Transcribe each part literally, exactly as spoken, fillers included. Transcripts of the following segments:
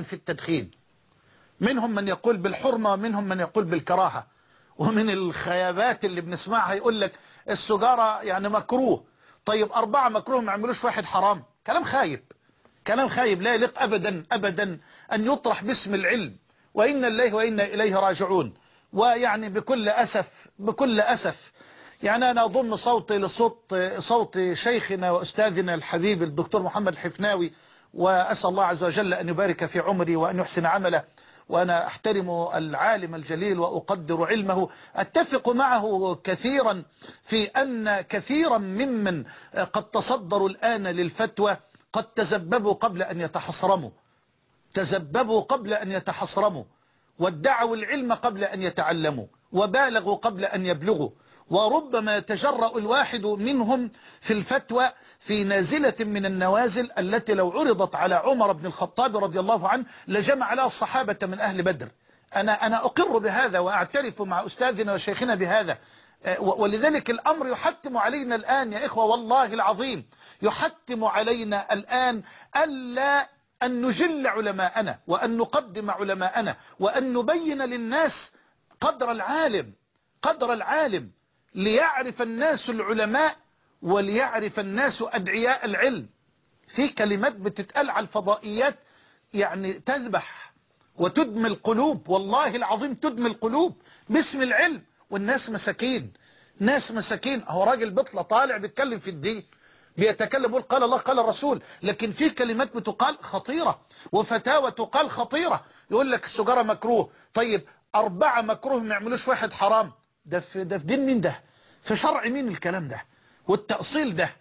في التدخين، منهم من يقول بالحرمة ومنهم من يقول بالكراهة. ومن الخيابات اللي بنسمعها يقول لك السجارة يعني مكروه. طيب أربعة مكروه ما يعملوش واحد حرام؟ كلام خايب، كلام خايب لا يليق أبدا أبدا أن يطرح باسم العلم. وإنا إليه وإنا إليه راجعون. ويعني بكل أسف بكل أسف يعني أنا أضم صوتي لصوت صوت شيخنا وأستاذنا الحبيب الدكتور محمد الحفناوي، وأسأل الله عز وجل أن يبارك في عمري وأن يحسن عمله. وأنا أحترم العالم الجليل وأقدر علمه، أتفق معه كثيرا في أن كثيرا ممن قد تصدروا الآن للفتوى قد تزببوا قبل أن يتحصرموا تزببوا قبل أن يتحصرموا وادعوا العلم قبل أن يتعلموا، وبالغوا قبل أن يبلغوا. وربما يتجرأ الواحد منهم في الفتوى في نازلة من النوازل التي لو عرضت على عمر بن الخطاب رضي الله عنه لجمع لها الصحابة من أهل بدر. أنا أنا أقر بهذا وأعترف مع أستاذنا وشيخنا بهذا. ولذلك الأمر يحتم علينا الآن يا إخوة، والله العظيم يحتم علينا الآن ألا أن نجل علماءنا وأن نقدم علماءنا وأن نبين للناس قدر العالم قدر العالم ليعرف الناس العلماء وليعرف الناس أدعياء العلم. في كلمات بتتقال على الفضائيات يعني تذبح وتدمي القلوب، والله العظيم تدمي القلوب باسم العلم، والناس مساكين ناس مساكين. اهو راجل بيطلع طالع بيتكلم في الدين، بيتكلم يقول قال الله قال الرسول، لكن في كلمات بتقال خطيرة وفتاوى تقال خطيرة. يقول لك السجارة مكروه، طيب أربعة مكروه ما يعملوش واحد حرام. ده في ده في دين مين ده؟ في شرع مين الكلام ده والتأصيل ده؟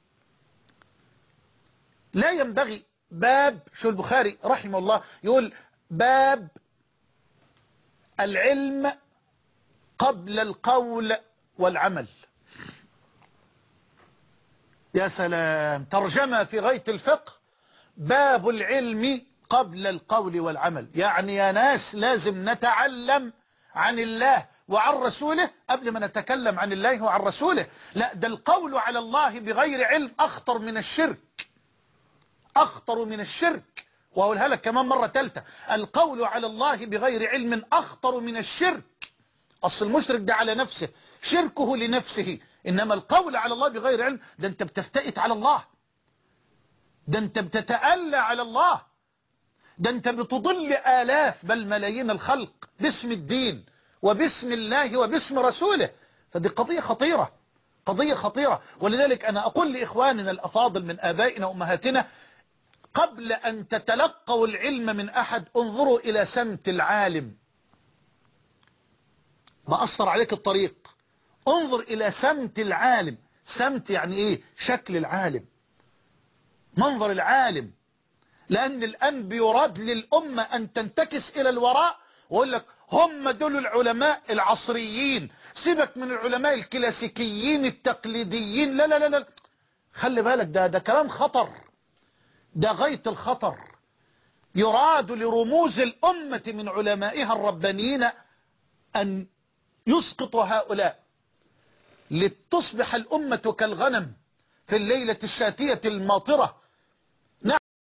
لا ينبغي. باب شو البخاري رحمه الله يقول باب العلم قبل القول والعمل. يا سلام، ترجمة في غاية الفقه، باب العلم قبل القول والعمل. يعني يا ناس لازم نتعلم عن الله وعن رسوله قبل ما نتكلم عن الله وعن رسوله. لا، ده القول على الله بغير علم أخطر من الشرك، أخطر من الشرك. وأقولها لك كمان مرة ثالثة، القول على الله بغير علم أخطر من الشرك. أصل المشرك ده على نفسه، شركه لنفسه، إنما القول على الله بغير علم ده أنت بتفتئت على الله، ده أنت بتتألى على الله، ده أنت بتضل آلاف بل ملايين الخلق باسم الدين وباسم الله وباسم رسوله. فدي قضية خطيرة، قضية خطيرة. ولذلك أنا أقول لإخواننا الأفاضل من آبائنا وأمهاتنا، قبل أن تتلقوا العلم من أحد انظروا إلى سمت العالم. بأثر عليك الطريق، انظر إلى سمت العالم. سمت يعني إيه؟ شكل العالم، منظر العالم. لأن الآن بيراد للأمة أن تنتكس إلى الوراء ويقول لك هم دول العلماء العصريين، سيبك من العلماء الكلاسيكيين التقليديين. لا لا لا لا، خلي بالك، ده ده كلام خطر، ده غاية الخطر. يراد لرموز الأمة من علمائها الربانيين أن يسقطوا هؤلاء لتصبح الأمة كالغنم في الليلة الشاتية الماطرة،